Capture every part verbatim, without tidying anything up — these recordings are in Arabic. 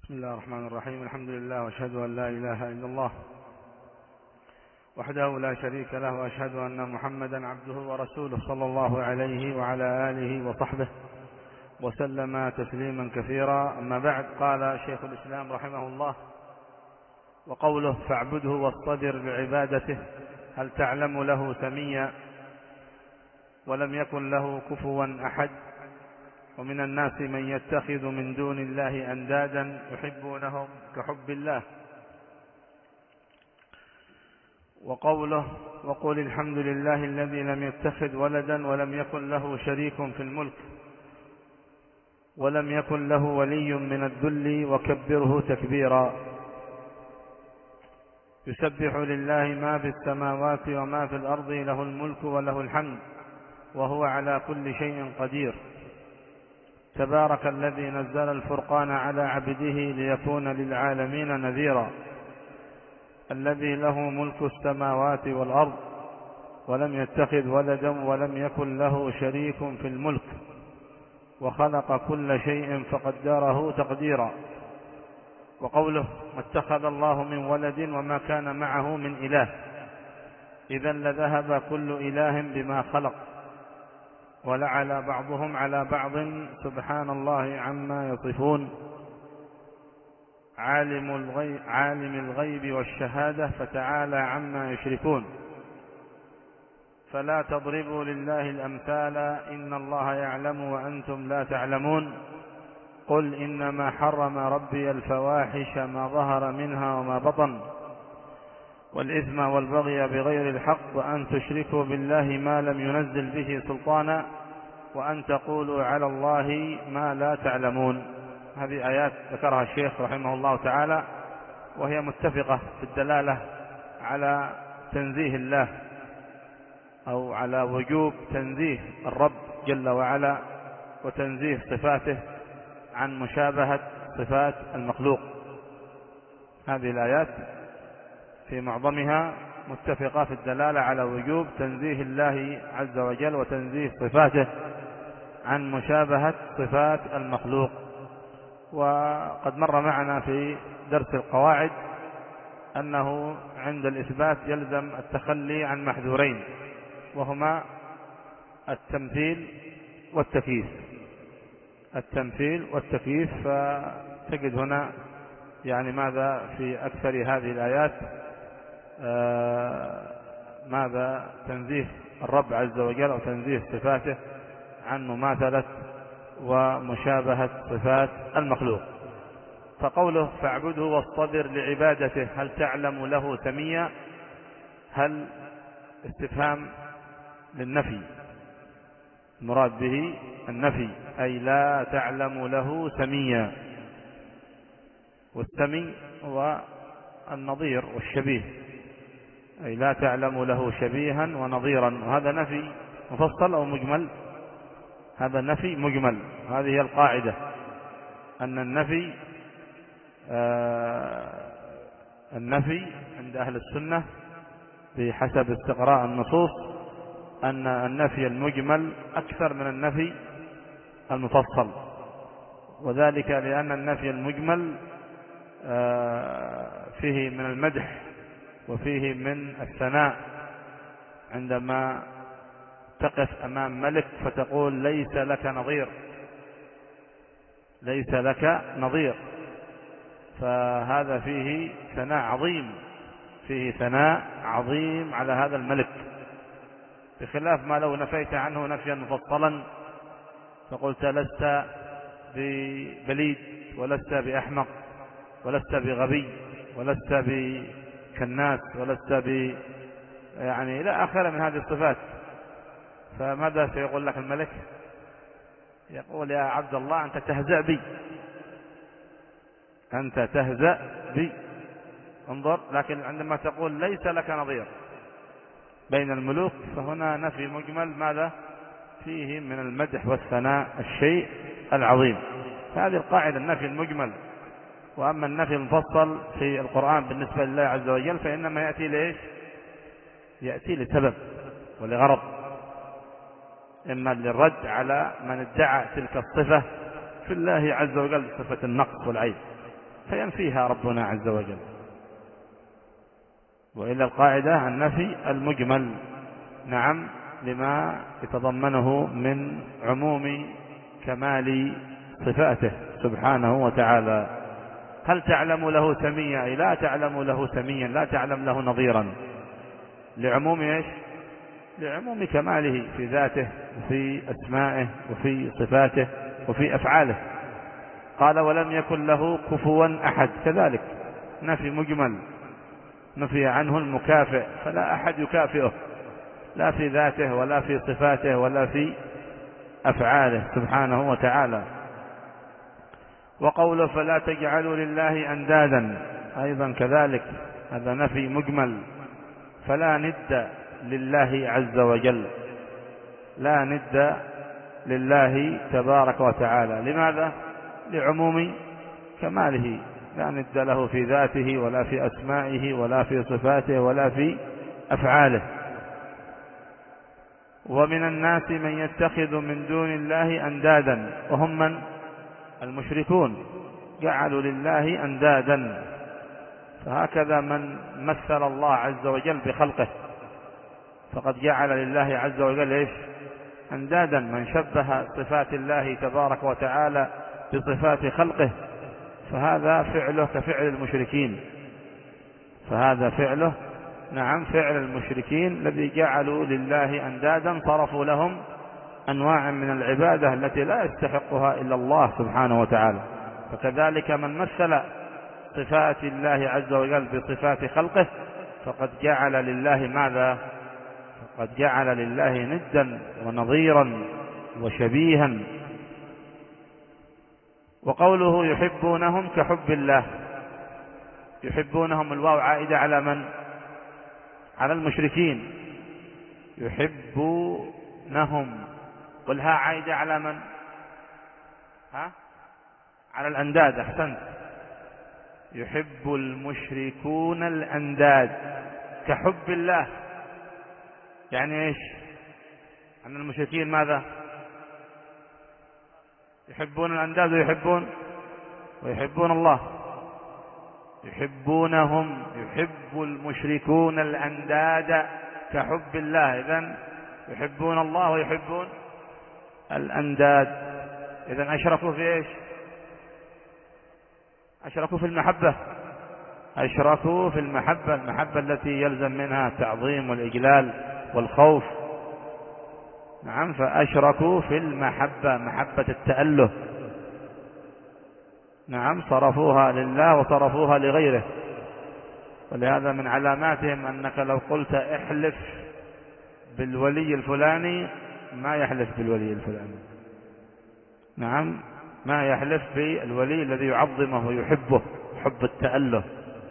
بسم الله الرحمن الرحيم. الحمد لله وأشهد أن لا إله إلا الله وحده لا شريك له، وأشهد أن محمدا عبده ورسوله صلى الله عليه وعلى آله وصحبه وسلم تسليما كثيرا. أما بعد، قال شيخ الإسلام رحمه الله: وقوله فاعبده واصطبر لعبادته هل تعلم له سميا ولم يكن له كفوا أحد. ومن الناس من يتخذ من دون الله أندادا يحبونهم كحب الله. وقوله وقل الحمد لله الذي لم يتخذ ولدا ولم يكن له شريك في الملك ولم يكن له ولي من الذل وكبره تكبيرا. يسبح لله ما في السماوات وما في الأرض، له الملك وله الحمد وهو على كل شيء قدير. تبارك الذي نزل الفرقان على عبده ليكون للعالمين نذيرا. الذي له ملك السماوات والأرض ولم يتخذ ولدا ولم يكن له شريك في الملك وخلق كل شيء فقدره تقديرا. وقوله ما اتخذ الله من ولد وما كان معه من إله إذا لذهب كل إله بما خلق ولعلى بعضهم على بعض سبحان الله عما يصفون. عالم الغيب, عالم الغيب والشهادة فتعالى عما يشركون. فلا تضربوا لله الأمثال إن الله يعلم وأنتم لا تعلمون. قل إنما حرم ربي الفواحش ما ظهر منها وما بطن والإثم والبغي بغير الحق وأن تشركوا بالله ما لم ينزل به سلطانا وأن تقولوا على الله ما لا تعلمون. هذه آيات ذكرها الشيخ رحمه الله تعالى، وهي متفقة في الدلالة على تنزيه الله أو على وجوب تنزيه الرب جل وعلا وتنزيه صفاته عن مشابهة صفات المخلوق. هذه الآيات في معظمها متفقة في الدلالة على وجوب تنزيه الله عز وجل وتنزيه صفاته عن مشابهة صفات المخلوق. وقد مر معنا في درس القواعد أنه عند الإثبات يلزم التخلي عن محذورين، وهما التمثيل والتكييف. التمثيل والتكييف، فتجد هنا يعني ماذا في أكثر هذه الآيات آه ماذا تنزيه الرب عز وجل وتنزيه صفاته عن مماثلة ومشابهة صفات المخلوق. فقوله فاعبده واصطبر لعبادته هل تعلم له سميا، هل استفهام للنفي، المراد به النفي، أي لا تعلم له سميا. والسمي هو النظير والشبيه، أي لا تعلم له شبيها ونظيرا. وهذا نفي مفصل أو مجمل؟ هذا نفي مجمل. هذه هي القاعدة، أن النفي آه النفي عند أهل السنة بحسب استقراء النصوص أن النفي المجمل أكثر من النفي المفصل، وذلك لأن النفي المجمل آه فيه من المدح وفيه من الثناء. عندما تقف أمام ملك فتقول ليس لك نظير، ليس لك نظير، فهذا فيه ثناء عظيم، فيه ثناء عظيم على هذا الملك، بخلاف ما لو نفيت عنه نفيا مفصلا فقلت لست ببليد ولست بأحمق ولست بغبي ولست بكناس ولست ب يعني إلى آخر من هذه الصفات، فماذا سيقول لك الملك؟ يقول يا عبد الله أنت تهزأ بي، أنت تهزأ بي. انظر، لكن عندما تقول ليس لك نظير بين الملوك فهنا نفي مجمل ماذا فيه من المدح والثناء الشيء العظيم. فهذه القاعدة النفي المجمل. وأما النفي المفصل في القرآن بالنسبة لله عز وجل فإنما يأتي ليش؟ يأتي لسبب ولغرض، إما للرد على من ادعى تلك الصفة في الله عز وجل، صفة النقص والعيب. فينفيها ربنا عز وجل. وإلا القاعدة النفي المجمل، نعم، لما يتضمنه من عموم كمال صفاته سبحانه وتعالى. هل تعلم له سميا؟ أي لا تعلم له سميا، لا تعلم له نظيرا، لعموم إيش؟ لعموم كماله في ذاته وفي أسمائه وفي صفاته وفي أفعاله. قال ولم يكن له كفوا أحد، كذلك نفي مجمل، نفي عنه المكافئ، فلا أحد يكافئه لا في ذاته ولا في صفاته ولا في أفعاله سبحانه وتعالى. وقوله فلا تجعلوا لله أندادا، أيضا كذلك هذا نفي مجمل، فلا ند لله عز وجل، لا ند لله تبارك وتعالى. لماذا؟ لعموم كماله، لا ند له في ذاته ولا في أسمائه ولا في صفاته ولا في أفعاله. ومن الناس من يتخذ من دون الله أندادا، وهم من؟ المشركون، جعلوا لله أندادا. فهكذا من مثل الله عز وجل بخلقه فقد جعل لله عز وجل إيش؟ أندادا. من شبه صفات الله تبارك وتعالى بصفات خلقه فهذا فعله كفعل المشركين، فهذا فعله نعم فعل المشركين الذي جعلوا لله أندادا، صرفوا لهم أنواع من العبادة التي لا يستحقها إلا الله سبحانه وتعالى. فكذلك من مثل صفات الله عز وجل بصفات خلقه فقد جعل لله ماذا؟ فقد جعل لله ندا ونظيرا وشبيها. وقوله يحبونهم كحب الله، يحبونهم الواو عائدة على من؟ على المشركين، يحبونهم، والها عائدة على من؟ ها؟ على الأنداد. أحسنت، يحب المشركون الأنداد كحب الله، يعني إيش؟ أن المشركين ماذا؟ يحبون الأنداد ويحبون ويحبون الله، يحبونهم، يحب المشركون الأنداد كحب الله. إذن يحبون الله ويحبون الأنداد، إذن أشركوا في إيش؟ أشركوا في المحبة، أشركوا في المحبة، المحبة التي يلزم منها التعظيم والإجلال والخوف. نعم، فأشركوا في المحبة، محبة التأله، نعم، صرفوها لله وصرفوها لغيره. ولهذا من علاماتهم أنك لو قلت احلف بالولي الفلاني ما يحلف بالولي الفلاني، نعم، ما يحلف بالولي الذي يعظمه ويحبه حب التأله،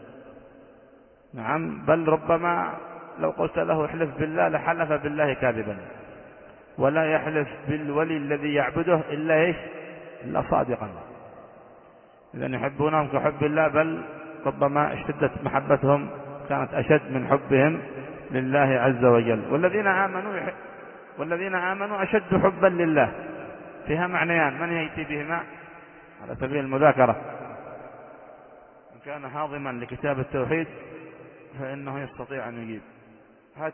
نعم، بل ربما لو قلت له احلف بالله لحلف بالله كاذبا، ولا يحلف بالولي الذي يعبده إلا إيش؟ إلا صادقا. إذن يحبونهم كحب الله، بل ربما اشتدت محبتهم، كانت أشد من حبهم لله عز وجل. والذين آمنوا يحب والذين آمنوا أشد حبا لله، فيها معنيان، من يأتي بهما على سبيل المذاكرة؟ إن كان هاضما لكتاب التوحيد فإنه يستطيع أن يجيب. هات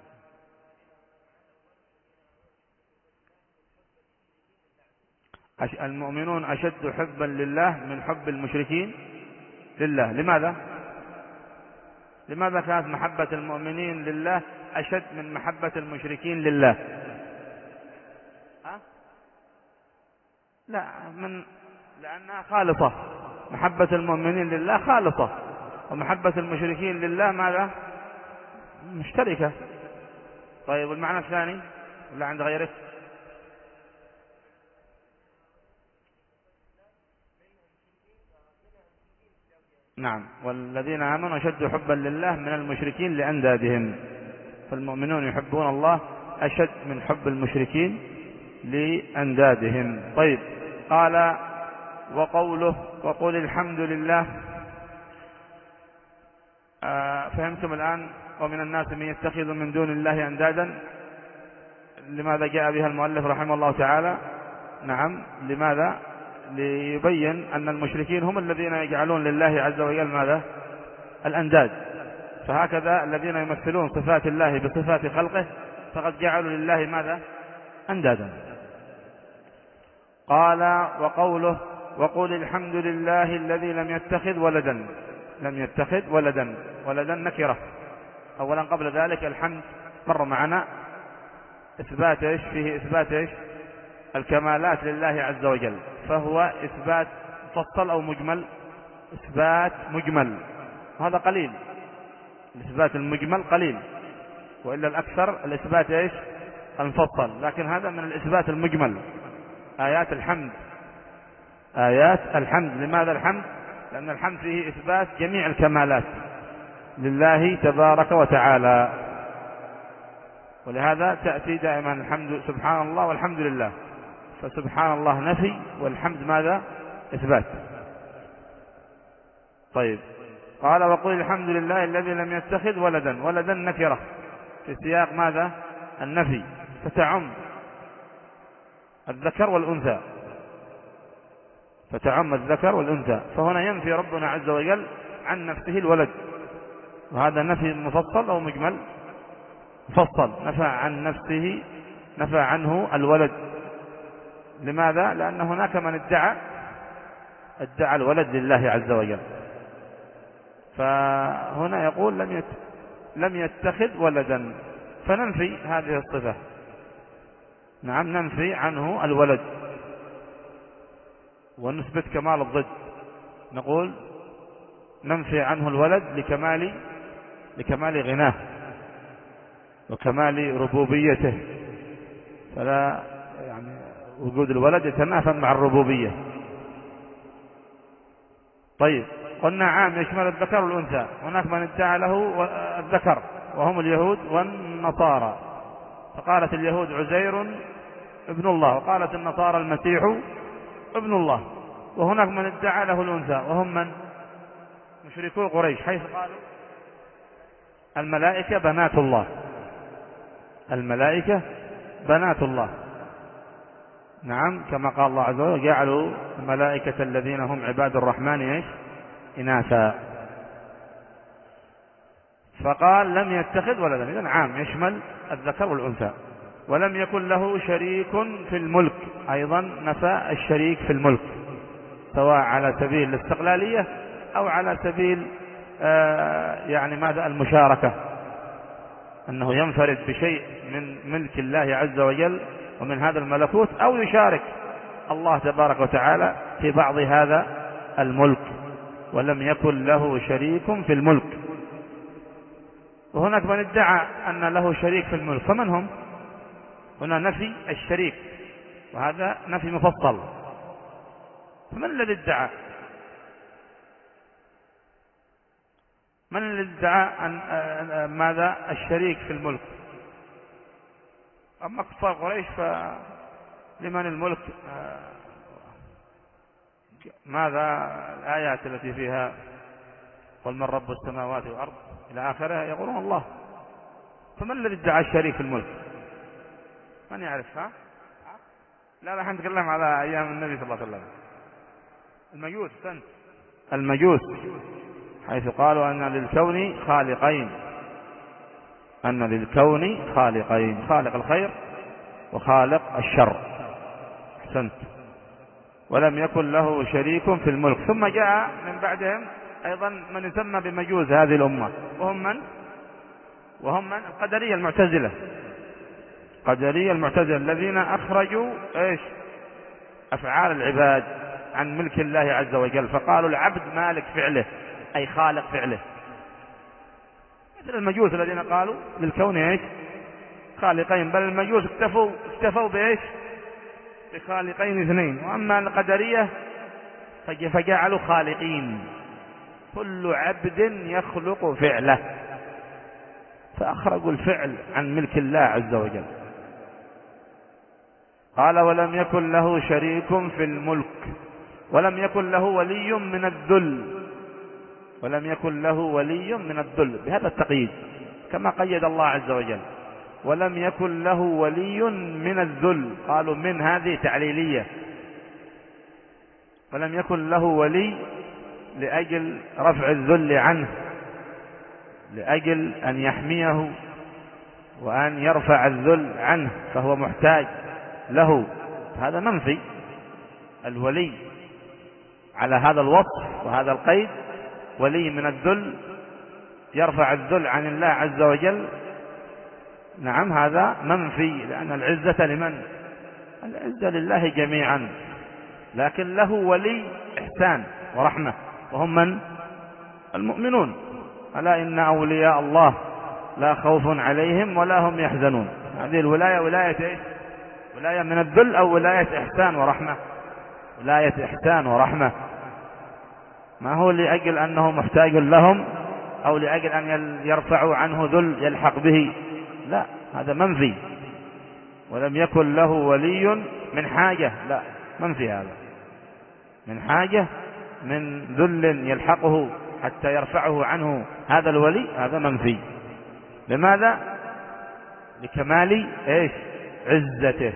المؤمنون أشد حبا لله من حب المشركين لله. لماذا؟ لماذا كانت محبة المؤمنين لله أشد من محبة المشركين لله؟ أه؟ لا، من لأنها خالصة، محبة المؤمنين لله خالصة، ومحبة المشركين لله ماذا؟ مشتركة. طيب، والمعنى الثاني ولا عند غيرك؟ نعم، والذين آمنوا أشد حبا لله من المشركين لأندادهم. فالمؤمنون يحبون الله أشد من حب المشركين لأندادهم. طيب، قال وقوله وقل الحمد لله. آه فهمتم الآن؟ ومن الناس من يتخذ من دون الله أندادا، لماذا جاء بها المؤلف رحمه الله تعالى؟ نعم، لماذا؟ ليبين أن المشركين هم الذين يجعلون لله عز وجل ماذا؟ الأنداد. فهكذا الذين يمثلون صفات الله بصفات خلقه فقد جعلوا لله ماذا؟ أندادا. قال وقوله وقل الحمد لله الذي لم يتخذ ولدا. لم يتخذ ولدا، ولدا نكرة. أولا قبل ذلك الحمد مر معنا إثبات إيش؟ فيه إثبات إيش؟ الكمالات لله عز وجل، فهو إثبات مفصل أو مجمل؟ إثبات مجمل، هذا قليل. الإثبات المجمل قليل، وإلا الأكثر الإثبات إيش؟ المفصل، لكن هذا من الإثبات المجمل. آيات الحمد، آيات الحمد. لماذا الحمد؟ لأن الحمد فيه إثبات جميع الكمالات لله تبارك وتعالى، ولهذا تأتي دائما الحمد سبحان الله والحمد لله، فسبحان الله نفي والحمد ماذا؟ إثبات. طيب، قال وقل الحمد لله الذي لم يتخذ ولدا. ولدا نكرة في سياق ماذا؟ النفي، فتعم الذكر والأنثى، فتعم الذكر والأنثى. فهنا ينفي ربنا عز وجل عن نفسه الولد، وهذا نفي مفصل أو مجمل؟ مفصل. نفى عن نفسه، نفى عنه الولد. لماذا؟ لأن هناك من ادعى ادعى الولد لله عز وجل، فهنا يقول لم يت... لم يتخذ ولدا، فننفي هذه الصفة. نعم، ننفي عنه الولد ونثبت كمال الضد. نقول ننفي عنه الولد لكمال لكمال غناه وكمال ربوبيته، فلا يعني وجود الولد يتنافى مع الربوبية. طيب، قلنا عام يشمل الذكر والأنثى. هناك من ادعى له الذكر وهم اليهود والنصارى، فقالت اليهود عزير ابن الله، وقالت النصارى المسيح ابن الله. وهناك من ادعى له الأنثى وهم من؟ مشركو قريش، حيث قالوا الملائكة بنات الله، الملائكة بنات الله. نعم، كما قال الله عز وجل جعلوا الملائكة الذين هم عباد الرحمن ايش؟ إناثا. فقال لم يتخذ ولدا، إذن عام يشمل الذكر والأنثى. ولم يكن له شريك في الملك، أيضا نفى الشريك في الملك، سواء على سبيل الاستقلالية أو على سبيل آه يعني ماذا؟ المشاركة، أنه ينفرد بشيء من ملك الله عز وجل ومن هذا الملكوت، أو يشارك الله تبارك وتعالى في بعض هذا الملك. ولم يكن له شريك في الملك. وهناك من ادعى أن له شريك في الملك، فمن هم؟ هنا نفي الشريك، وهذا نفي مفصل. فمن الذي ادعى؟ من الذي ادعى أن ماذا؟ الشريك في الملك. أما كفار قريش فلمن الملك؟ ماذا الآيات التي فيها قل من رب السماوات والأرض إلى آخرها؟ يقولون الله. فمن الذي ادعى الشريك في الملك؟ من يعرفها؟ لا لا، نتكلم على أيام النبي صلى الله عليه وسلم. المجوس، سنت المجوس، حيث قالوا أن للكون خالقين، أن للكون خالقين، خالق الخير وخالق الشر. أحسنت. ولم يكن له شريك في الملك. ثم جاء من بعدهم أيضا من يسمى بمجوس هذه الأمة، وهم من؟ وهم من؟ القدرية المعتزلة. قدرية المعتزلة الذين أخرجوا إيش؟ أفعال العباد عن ملك الله عز وجل، فقالوا العبد مالك فعله، أي خالق فعله. مثل المجوس الذين قالوا للكون إيش؟ خالقين، بل المجوس اكتفوا اكتفوا بإيش؟ بخالقين اثنين. وأما القدرية فجعلوا خالقين، كل عبد يخلق فعله، فأخرجوا الفعل عن ملك الله عز وجل. قال ولم يكن له شريك في الملك، ولم يكن له ولي من الذل، ولم يكن له ولي من الذل، بهذا التقييد كما قيد الله عز وجل. ولم يكن له ولي من الذل، قالوا من هذه تعليلية، ولم يكن له ولي لأجل رفع الذل عنه، لأجل أن يحميه وأن يرفع الذل عنه، فهو محتاج له. هذا منفي. الولي على هذا الوصف وهذا القيد ولي من الذل، يرفع الذل عن الله عز وجل، نعم هذا منفي، لأن العزة لمن؟ العزة لله جميعا، لكن له ولي إحسان ورحمة، وهم من؟ المؤمنون. ألا إن أولياء الله لا خوف عليهم ولا هم يحزنون. هذه الولاية ولاية إيش؟ ولاية من الذل أو ولاية إحسان ورحمة؟ ولاية إحسان ورحمة. ما هو لأجل أنه محتاج لهم أو لأجل أن يرفعوا عنه ذل يلحق به، لا، هذا منفي. ولم يكن له ولي من حاجة، لا، منفي هذا، من حاجة، من ذل يلحقه حتى يرفعه عنه هذا الولي، هذا منفي. لماذا؟ لكمال إيش؟ عزته،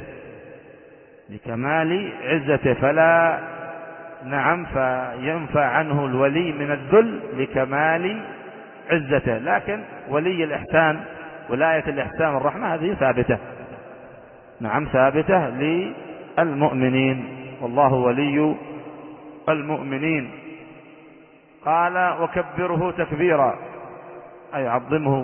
لكمال عزته، فلا نعم فينفع عنه الولي من الذل لكمال عزته. لكن ولي الإحسان، ولاية الإحسان والرحمة، هذه ثابتة، نعم ثابتة للمؤمنين، والله ولي المؤمنين. قال وكبره تكبيرا، أي عظمه،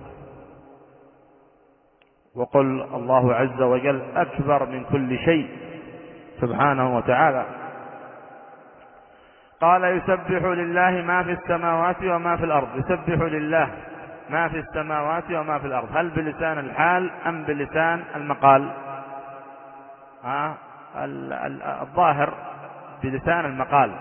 وقل الله عز وجل أكبر من كل شيء سبحانه وتعالى. قال يسبح لله ما في السماوات وما في الأرض. يسبح لله ما في السماوات وما في الأرض، هل بلسان الحال أم بلسان المقال؟ آه الظاهر بلسان المقال،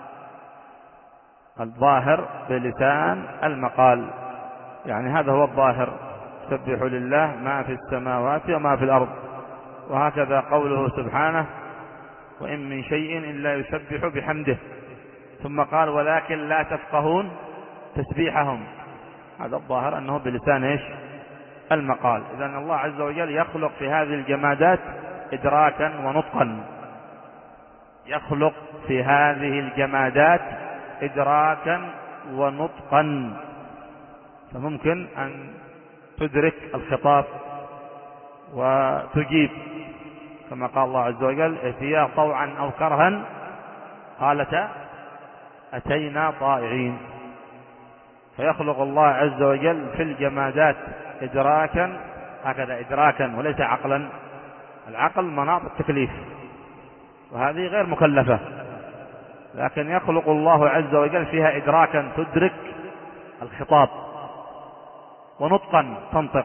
الظاهر بلسان المقال، يعني هذا هو الظاهر. يسبح لله ما في السماوات وما في الأرض. وهكذا قوله سبحانه وإن من شيء إلا يسبح بحمده، ثم قال ولكن لا تفقهون تسبيحهم. هذا الظاهر أنه بلسان إيش؟ المقال. إذن الله عز وجل يخلق في هذه الجمادات إدراكا ونطقا، يخلق في هذه الجمادات إدراكا ونطقا، فممكن أن تدرك الخطاب وتجيب، كما قال الله عز وجل ائتيا طوعا أو كرها قالتا أتينا طائعين. فيخلق الله عز وجل في الجمادات إدراكا، هكذا إدراكا وليس عقلا. العقل مناط التكليف، وهذه غير مكلفة، لكن يخلق الله عز وجل فيها إدراكا تدرك الخطاب، ونطقا تنطق.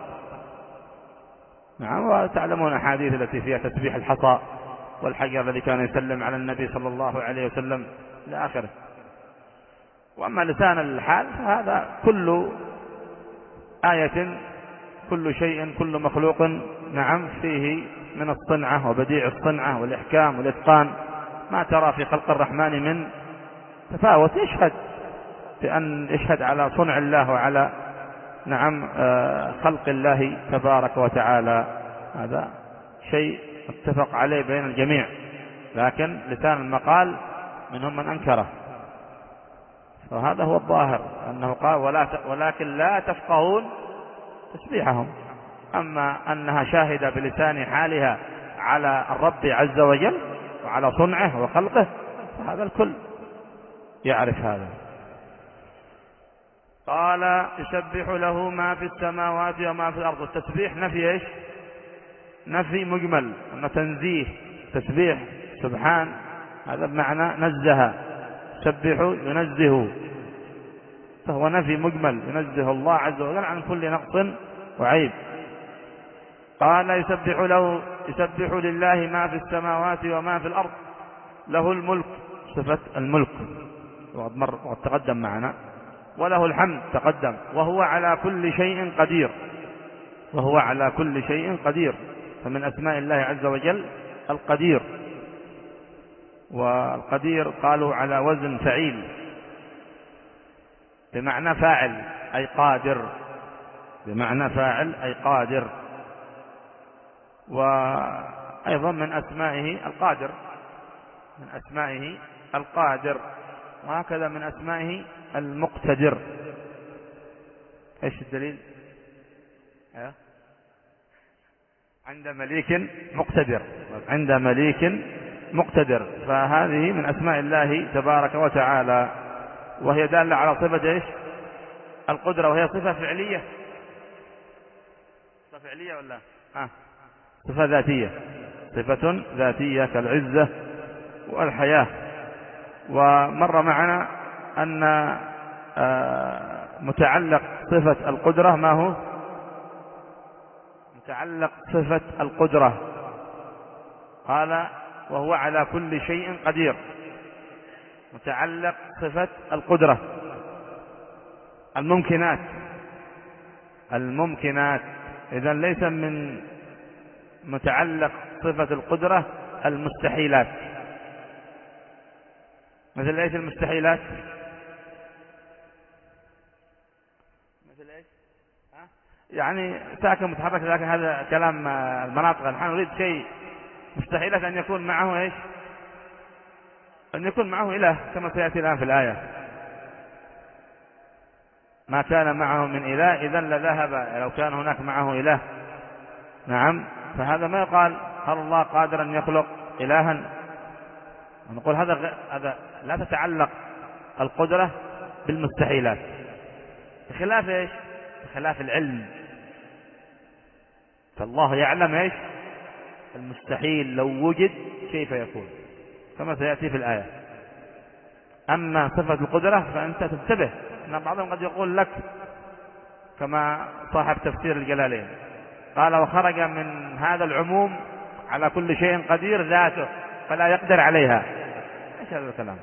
نعم، وتعلمون أحاديث التي فيها تسبيح الحصى والحجر الذي كان يسلم على النبي صلى الله عليه وسلم إلى آخره. وأما لسان الحال فهذا كل آية، كل شيء، كل مخلوق نعم فيه من الصنعة وبديع الصنعة والإحكام والإتقان ما ترى في خلق الرحمن من تفاوت، يشهد بأن يشهد على صنع الله وعلى نعم خلق الله تبارك وتعالى. هذا شيء اتفق عليه بين الجميع، لكن لسان المقال منهم من أنكره. فهذا هو الظاهر أنه قال ولا ولكن لا تفقهون تسبيحهم. أما أنها شاهدة بلسان حالها على الرب عز وجل وعلى صنعه وخلقه، فهذا الكل يعرف هذا. قال يسبح له ما في السماوات وما في الأرض. التسبيح نفي إيش؟ نفي مجمل، أما تنزيه تسبيح سبحان، هذا بمعنى نزه، يسبح ينزه، فهو نفي مجمل ينزه الله عز وجل عن كل نقص وعيب. قال يسبح له يسبح لله ما في السماوات وما في الأرض، له الملك، صفة الملك وقد تقدم معنا، وله الحمد تقدم، وهو على كل شيء قدير، وهو على كل شيء قدير، فمن أسماء الله عز وجل القدير. والقدير قالوا على وزن فعيل بمعنى فاعل أي قادر، بمعنى فاعل أي قادر. وأيضا من أسمائه القادر، من أسمائه القادر، وهكذا من أسمائه المقتدر. إيش الدليل؟ عند مليك مقتدر، عند مليك مقتدر، فهذه من أسماء الله تبارك وتعالى، وهي دالة على صفة إيش؟ القدرة، وهي صفة فعلية. صفة فعلية ولا آه. صفة ذاتية، صفة ذاتية كالعزة والحياة. ومر معنا أن آه متعلق صفة القدرة ما هو؟ متعلق صفة القدرة قال وهو على كل شيء قدير. متعلق صفة القدرة الممكنات، الممكنات إذن ليس من متعلق صفة القدرة المستحيلات. مثل ايش المستحيلات؟ مثل ايش؟ ها؟ يعني ساكن متحرك، لكن هذا كلام المناطق. نحن نريد شيء مستحيلات أن يكون معه ايش؟ أن يكون معه إله، كما سيأتي الآن في الآية. ما كان معه من إله إذن لذهب، لو كان هناك معه إله. نعم، فهذا ما يقال هل الله قادر أن يخلق إلها؟ نقول هذا هذا لا تتعلق القدرة بالمستحيلات، بخلاف ايش؟ بخلاف العلم. فالله يعلم ايش؟ المستحيل لو وجد كيف يكون، كما سيأتي في الآية. أما صفة القدرة فأنت تنتبه أن بعضهم قد يقول لك كما صاحب تفسير الجلالين قال وخرج من هذا العموم على كل شيء قدير ذاته فلا يقدر عليها. ايش هذا الكلام؟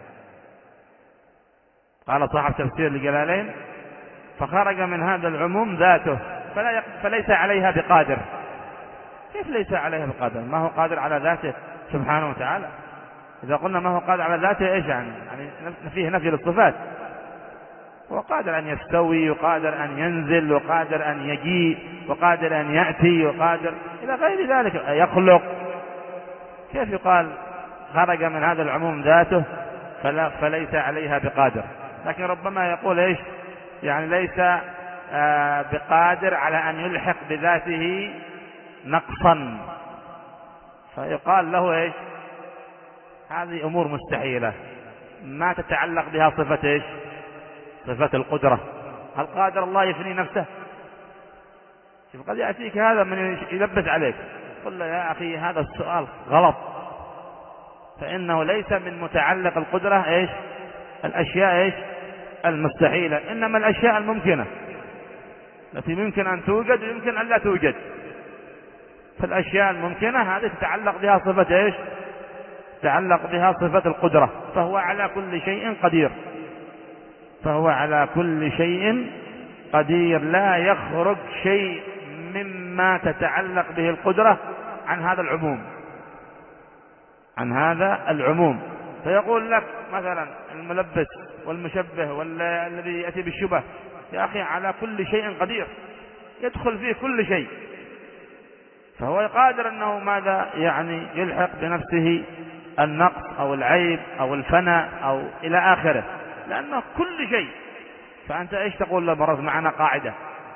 قال صاحب تفسير الجلالين فخرج من هذا العموم ذاته فلا يق... فليس عليها بقادر. كيف ليس عليها بقادر؟ ما هو قادر على ذاته سبحانه وتعالى. إذا قلنا ما هو قادر على ذاته ايش يعني؟ يعني فيه نفي للصفات. هو قادر أن يستوي، وقادر أن ينزل، وقادر أن يجيء، وقادر أن يأتي، وقادر إلى غير ذلك، يخلق. كيف يقال خرج من هذا العموم ذاته فلا فليس عليها بقادر؟ لكن ربما يقول ايش؟ يعني ليس آه بقادر على أن يلحق بذاته نقصا، فيقال له ايش؟ هذه أمور مستحيلة ما تتعلق بها صفة ايش؟ صفة القدرة. هل قادر الله يفني نفسه؟ شوف قد يأتيك هذا من يلبس عليك، قل له يا أخي هذا السؤال غلط، فإنه ليس من متعلق القدرة ايش؟ الأشياء ايش؟ المستحيلة، إنما الأشياء الممكنة التي يمكن أن توجد ويمكن أن لا توجد. فالأشياء الممكنة هذه تتعلق بها صفة ايش؟ تتعلق بها صفة القدرة. فهو على كل شيء قدير، فهو على كل شيء قدير، لا يخرج شيء مما تتعلق به القدرة عن هذا العموم، عن هذا العموم. فيقول لك مثلا الملبس والمشبه والذي يأتي بالشبه، يا أخي على كل شيء قدير، يدخل فيه كل شيء، فهو قادر أنه ماذا يعني يلحق بنفسه النقص أو العيب أو الفناء أو إلى آخره، لأنه كل شيء. فأنت إيش تقول له؟ مرض معنا قاعدة،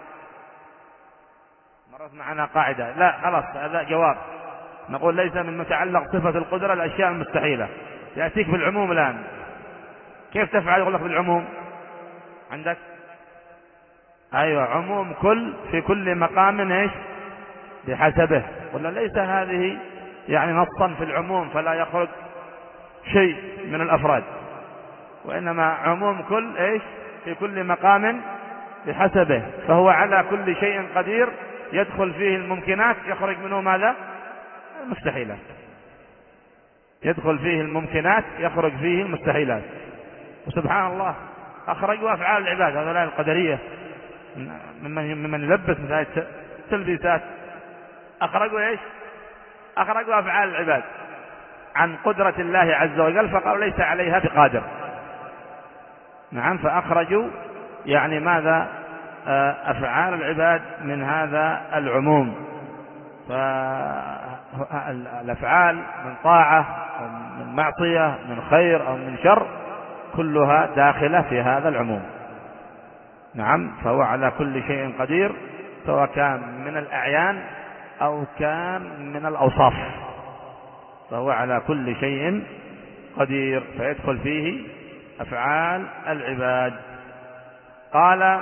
مرض معنا قاعدة. لا خلاص، هذا جواب. نقول ليس من متعلق صفة القدرة الأشياء المستحيلة. يأتيك بالعموم الآن، كيف تفعل؟ يقول لك بالعموم عندك أيوة عموم كل في كل مقام إيش؟ بحسبه. ولا ليس هذه يعني نصا في العموم فلا يخرج شيء من الأفراد، وإنما عموم كل إيش؟ في كل مقام بحسبه. فهو على كل شيء قدير، يدخل فيه الممكنات، يخرج منه ماذا؟ المستحيلات. يدخل فيه الممكنات، يخرج فيه المستحيلات. وسبحان الله أخرجوا أفعال العباد، هؤلاء القدرية ممن ممن يلبس مثل التلبيسات، أخرجوا إيش؟ أخرجوا أفعال العباد عن قدرة الله عز وجل، فقالوا ليس عليها بقادر. نعم، فأخرجوا يعني ماذا؟ أفعال العباد من هذا العموم. فالأفعال من طاعة من معصية من خير أو من شر كلها داخلة في هذا العموم. نعم، فهو على كل شيء قدير، سواء كان من الأعيان أو كان من الأوصاف، فهو على كل شيء قدير، فيدخل فيه أفعال العباد. قال: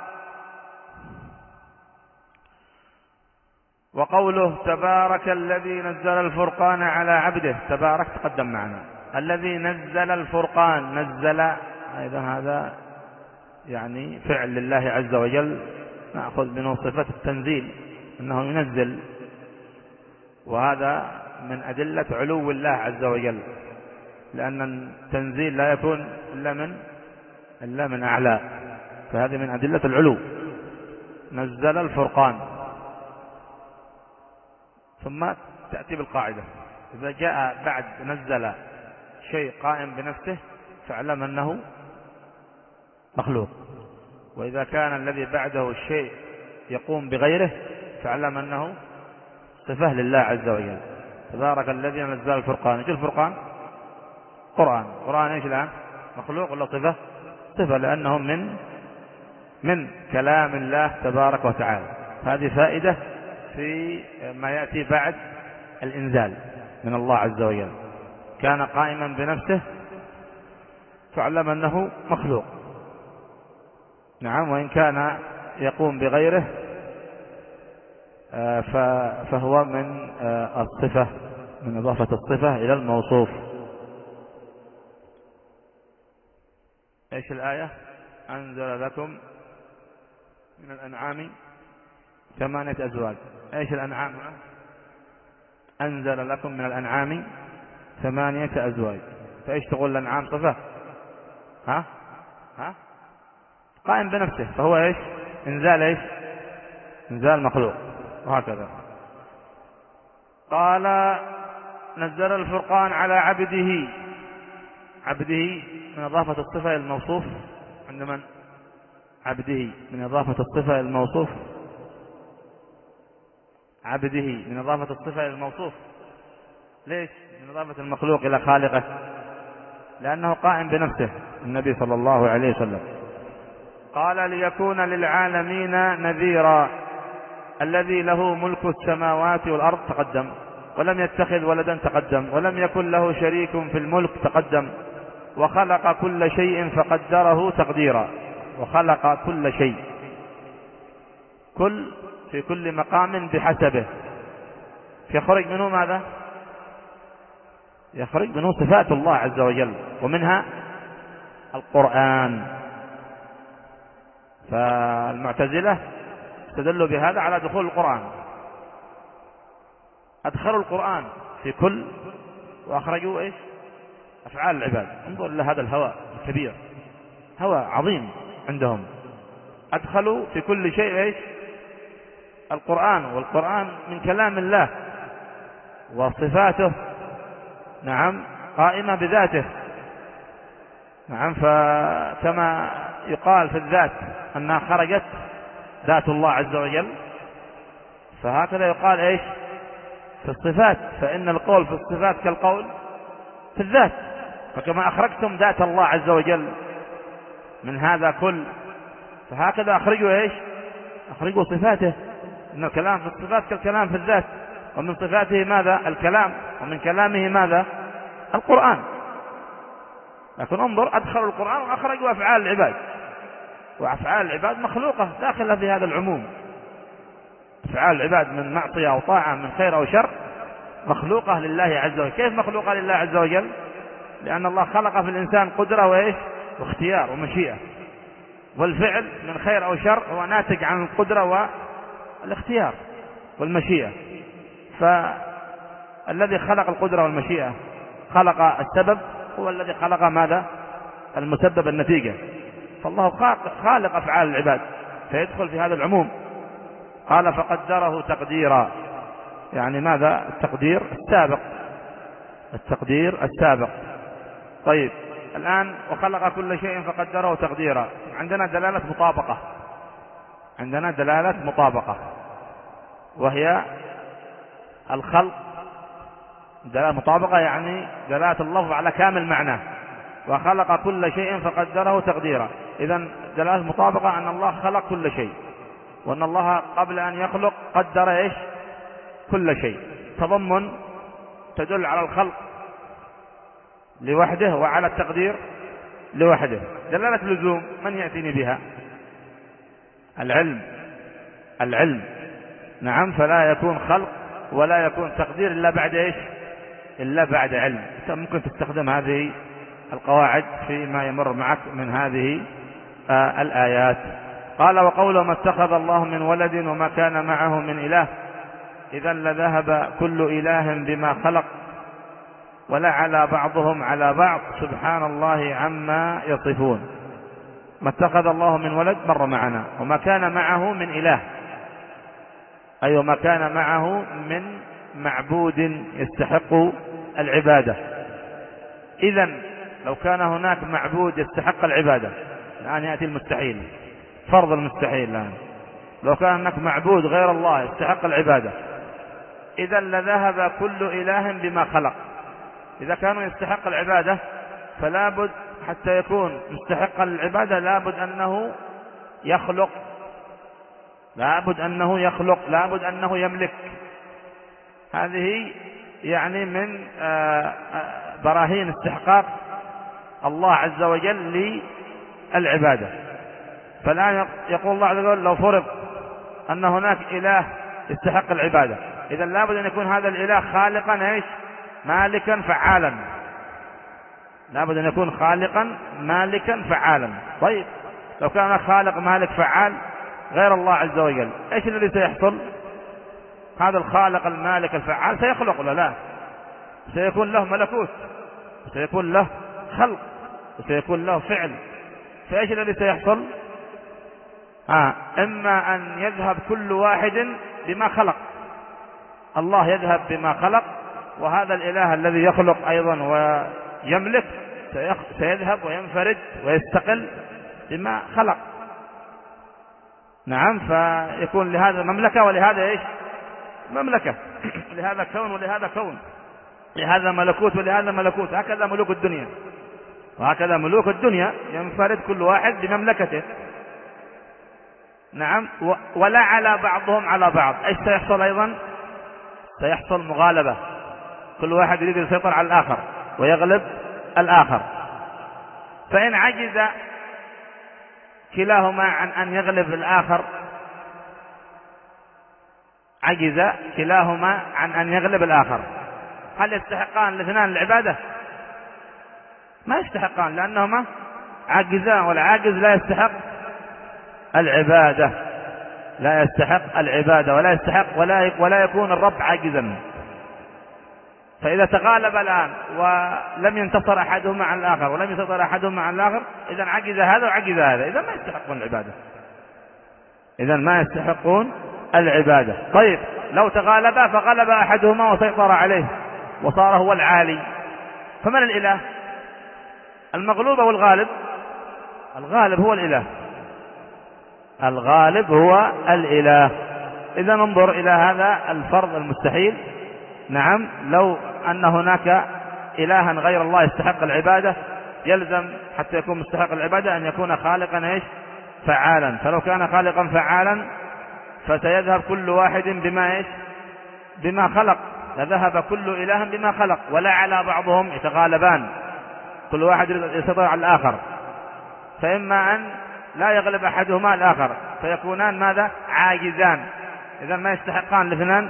وقوله تبارك الذي نزل الفرقان على عبده، تبارك تقدم معنا، الذي نزل الفرقان، نزل أيضا هذا يعني فعل لله عز وجل، نأخذ منه صفة التنزيل أنه ينزل، وهذا من أدلة علو الله عز وجل، لأن التنزيل لا يكون إلا من إلا من أعلى، فهذه من أدلة العلو. نزل الفرقان، ثم تأتي بالقاعدة: إذا جاء بعد نزل شيء قائم بنفسه فاعلم أنه مخلوق، وإذا كان الذي بعده الشيء يقوم بغيره فاعلم أنه صفة لله عز وجل. تبارك الذي نزل الفرقان، ايش الفرقان؟ قرآن. قرآن ايش الآن؟ مخلوق ولا صفة؟ صفة، لأنه من من كلام الله تبارك وتعالى. هذه فائدة في ما يأتي بعد الإنزال من الله عز وجل. كان قائما بنفسه فاعلم أنه مخلوق. نعم، وإن كان يقوم بغيره فهو من الصفة، من إضافة الصفة إلى الموصوف. ايش الآية؟ أنزل لكم من الأنعام ثمانية أزواج. ايش الأنعام؟ أنزل لكم من الأنعام ثمانية أزواج. فايش تقول الأنعام؟ صفة؟ ها ها قائم بنفسه، فهو ايش؟ انزال ايش؟ انزال مخلوق، وهكذا. قال: نزل الفرقان على عبده. عبده من إضافة الصفة إلى الموصوف عند من؟ عبده من إضافة الصفة إلى الموصوف. عبده من إضافة الصفة إلى الموصوف. ليش من إضافة المخلوق إلى خالقه؟ لأنه قائم بنفسه، النبي صلى الله عليه وسلم. قال: ليكون للعالمين نذيرا. الذي له ملك السماوات والأرض تقدم، ولم يتخذ ولدا تقدم، ولم يكن له شريك في الملك تقدم، وخلق كل شيء فقدره تقديرا. وخلق كل شيء، كل في كل مقام بحسبه. يخرج منه ماذا؟ يخرج منه صفات الله عز وجل، ومنها القرآن. فالمعتزلة استدلوا بهذا على دخول القرآن، أدخلوا القرآن في كل، وأخرجوا إيش؟ أفعال العباد. انظر إلى هذا الهوى الكبير، هوى عظيم عندهم. أدخلوا في كل شيء إيش؟ القرآن، والقرآن من كلام الله، وصفاته نعم قائمة بذاته. نعم، فكما يقال في الذات أنها خرجت ذات الله عز وجل، فهكذا يقال إيش؟ في الصفات، فإن القول في الصفات كالقول في الذات. فكما أخرجتم ذات الله عز وجل من هذا كل، فهكذا أخرجوا إيش؟ أخرجوا صفاته. إن الكلام في الصفات كالكلام في الذات، ومن صفاته ماذا؟ الكلام، ومن كلامه ماذا؟ القرآن. لكن انظر، أدخلوا القرآن وأخرجوا أفعال العباد، وأفعال العباد مخلوقة داخلة في هذا العموم. أفعال العباد من معصية أو طاعة، من خير أو شر، مخلوقة لله عز وجل. كيف مخلوقة لله عز وجل؟ لأن الله خلق في الإنسان قدرة وإيش؟ واختيار ومشيئة، والفعل من خير أو شر هو ناتج عن القدرة والاختيار والمشيئة. فالذي خلق القدرة والمشيئة، خلق السبب، هو الذي خلق ماذا؟ المسبب، النتيجة. فالله خالق أفعال العباد، فيدخل في هذا العموم. قال: فقدره تقديرا، يعني ماذا؟ التقدير السابق، التقدير السابق. طيب، الآن وخلق كل شيء فقدره تقديرا، عندنا دلالة مطابقة، عندنا دلالة مطابقة، وهي الخلق دلالة مطابقة يعني دلالة اللفظ على كامل معناه، وخلق كل شيء فقدره تقديرا. إذن دلالة مطابقة أن الله خلق كل شيء، وأن الله قبل أن يخلق قدر إيش؟ كل شيء. تضمن تدل على الخلق لوحده وعلى التقدير لوحده. دلالة لزوم من يأتيني بها؟ العلم. العلم نعم، فلا يكون خلق ولا يكون تقدير إلا بعد إيش؟ إلا بعد علم. ممكن تستخدم هذه القواعد فيما يمر معك من هذه آه الآيات. قال وقوله ما اتخذ الله من ولد وما كان معه من إله إذا لذهب كل إله بما خلق ولا على بعضهم على بعض سبحان الله عما يصفون. ما اتخذ الله من ولد مر معنا، وما كان معه من إله أي أيوة ما كان معه من معبود يستحق العبادة. إذن لو كان هناك معبود يستحق العبادة الآن يأتي المستحيل، فرض المستحيل الآن، لو كان هناك معبود غير الله يستحق العبادة إذا لذهب كل إله بما خلق. إذا كانوا يستحق العبادة فلا بد حتى يكون مستحقا للعبادة لابد أنه يخلق، لابد أنه يخلق، لابد أنه يملك. هذه يعني من براهين استحقاق الله عز وجل للعبادة. فالآن يقول الله عز وجل لو فرض أن هناك إله يستحق العبادة إذا لابد أن يكون هذا الإله خالقا إيش؟ مالكا فعالا، لابد أن يكون خالقا مالكا فعالا. طيب لو كان خالق مالك فعال غير الله عز وجل إيش الذي سيحصل؟ هذا الخالق المالك الفعال سيخلق ولا لا؟ سيكون له ملكوت، سيكون له خلق، وسيكون له فعل. فإيش الذي سيحصل؟ آه. إما أن يذهب كل واحد بما خلق، الله يذهب بما خلق، وهذا الإله الذي يخلق أيضا ويملك سيذهب وينفرد ويستقل بما خلق. نعم، فيكون لهذا مملكة ولهذا إيش؟ مملكة. لهذا كون ولهذا كون، لهذا ملكوت ولهذا ملكوت. هكذا ملوك الدنيا، وهكذا ملوك الدنيا ينفرد كل واحد بمملكته. نعم، ولا على بعضهم على بعض. ايش سيحصل ايضا؟ سيحصل مغالبة، كل واحد يريد يسيطر على الآخر ويغلب الآخر. فإن عجز كلاهما عن أن يغلب الآخر، عجز كلاهما عن أن يغلب الآخر، هل يستحقان الاثنان العبادة؟ ما يستحقان، لأنهما عاجزان، والعاجز لا يستحق العبادة، لا يستحق العبادة ولا يستحق ولا ولا يكون الرب عاجزا. فإذا تغالب الآن ولم ينتصر أحدهما عن الآخر ولم يسيطر أحدهما عن الآخر إذن عجز هذا وعجز هذا، إذن ما يستحقون العبادة، إذن ما يستحقون العبادة. طيب لو تغالبا فغلب أحدهما وسيطر عليه وصار هو العالي، فمن الإله؟ المغلوب أو الغالب؟ الغالب هو الإله، الغالب هو الإله. إذا ننظر إلى هذا الفرض المستحيل. نعم، لو أن هناك إلها غير الله يستحق العبادة يلزم حتى يكون مستحق العبادة أن يكون خالقا إيش؟ فعالا. فلو كان خالقا فعالا فسيذهب كل واحد بما إيش؟ بما خلق، لذهب كل إله بما خلق، ولا على بعضهم يتغالبان، كل واحد يسيطر على الآخر، فإما أن لا يغلب أحدهما الآخر فيكونان ماذا؟ عاجزان، إذا ما يستحقان الاثنان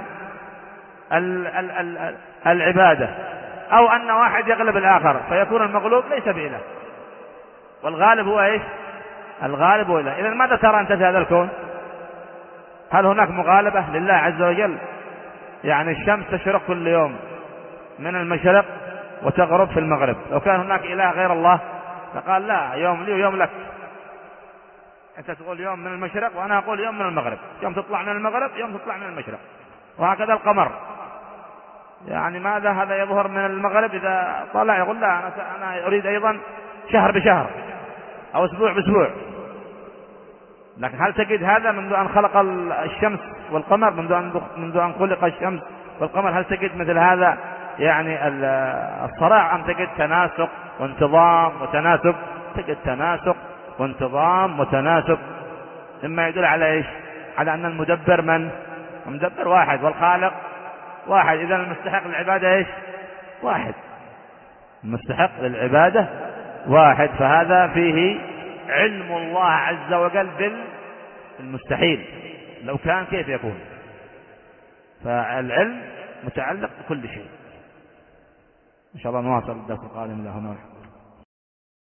العبادة. أو أن واحد يغلب الآخر فيكون المغلوب ليس بإله والغالب هو إيش؟ الغالب هو إله. إذا ماذا ترى أنت في هذا الكون؟ هل هناك مغالبة لله عز وجل؟ يعني الشمس تشرق كل يوم من المشرق وتغرب في المغرب، لو كان هناك إله غير الله فقال لا، يوم لي ويوم لك، أنت تقول يوم من المشرق وأنا أقول يوم من المغرب، يوم تطلع من المغرب يوم تطلع من المشرق، وهكذا القمر. يعني ماذا؟ هذا يظهر من المغرب إذا طلع يقول لا أنا, أنا أريد أيضا شهر بشهر أو أسبوع بأسبوع. لكن هل تجد هذا منذ أن خلق الشمس والقمر، منذ أن منذ أن خلق الشمس والقمر، هل تجد مثل هذا يعني الصراع أم تجد تناسق وانتظام وتناسب، تجد تناسق وانتظام وتناسب، مما يدل على إيش؟ على أن المدبر من؟ المدبر واحد والخالق واحد. إذن المستحق للعبادة إيش؟ واحد، المستحق للعبادة واحد. فهذا فيه علم الله عز وجل بالمستحيل، لو كان كيف يكون؟ فالعلم متعلق بكل شيء. إن شاء الله نواصل الدرس القادم. له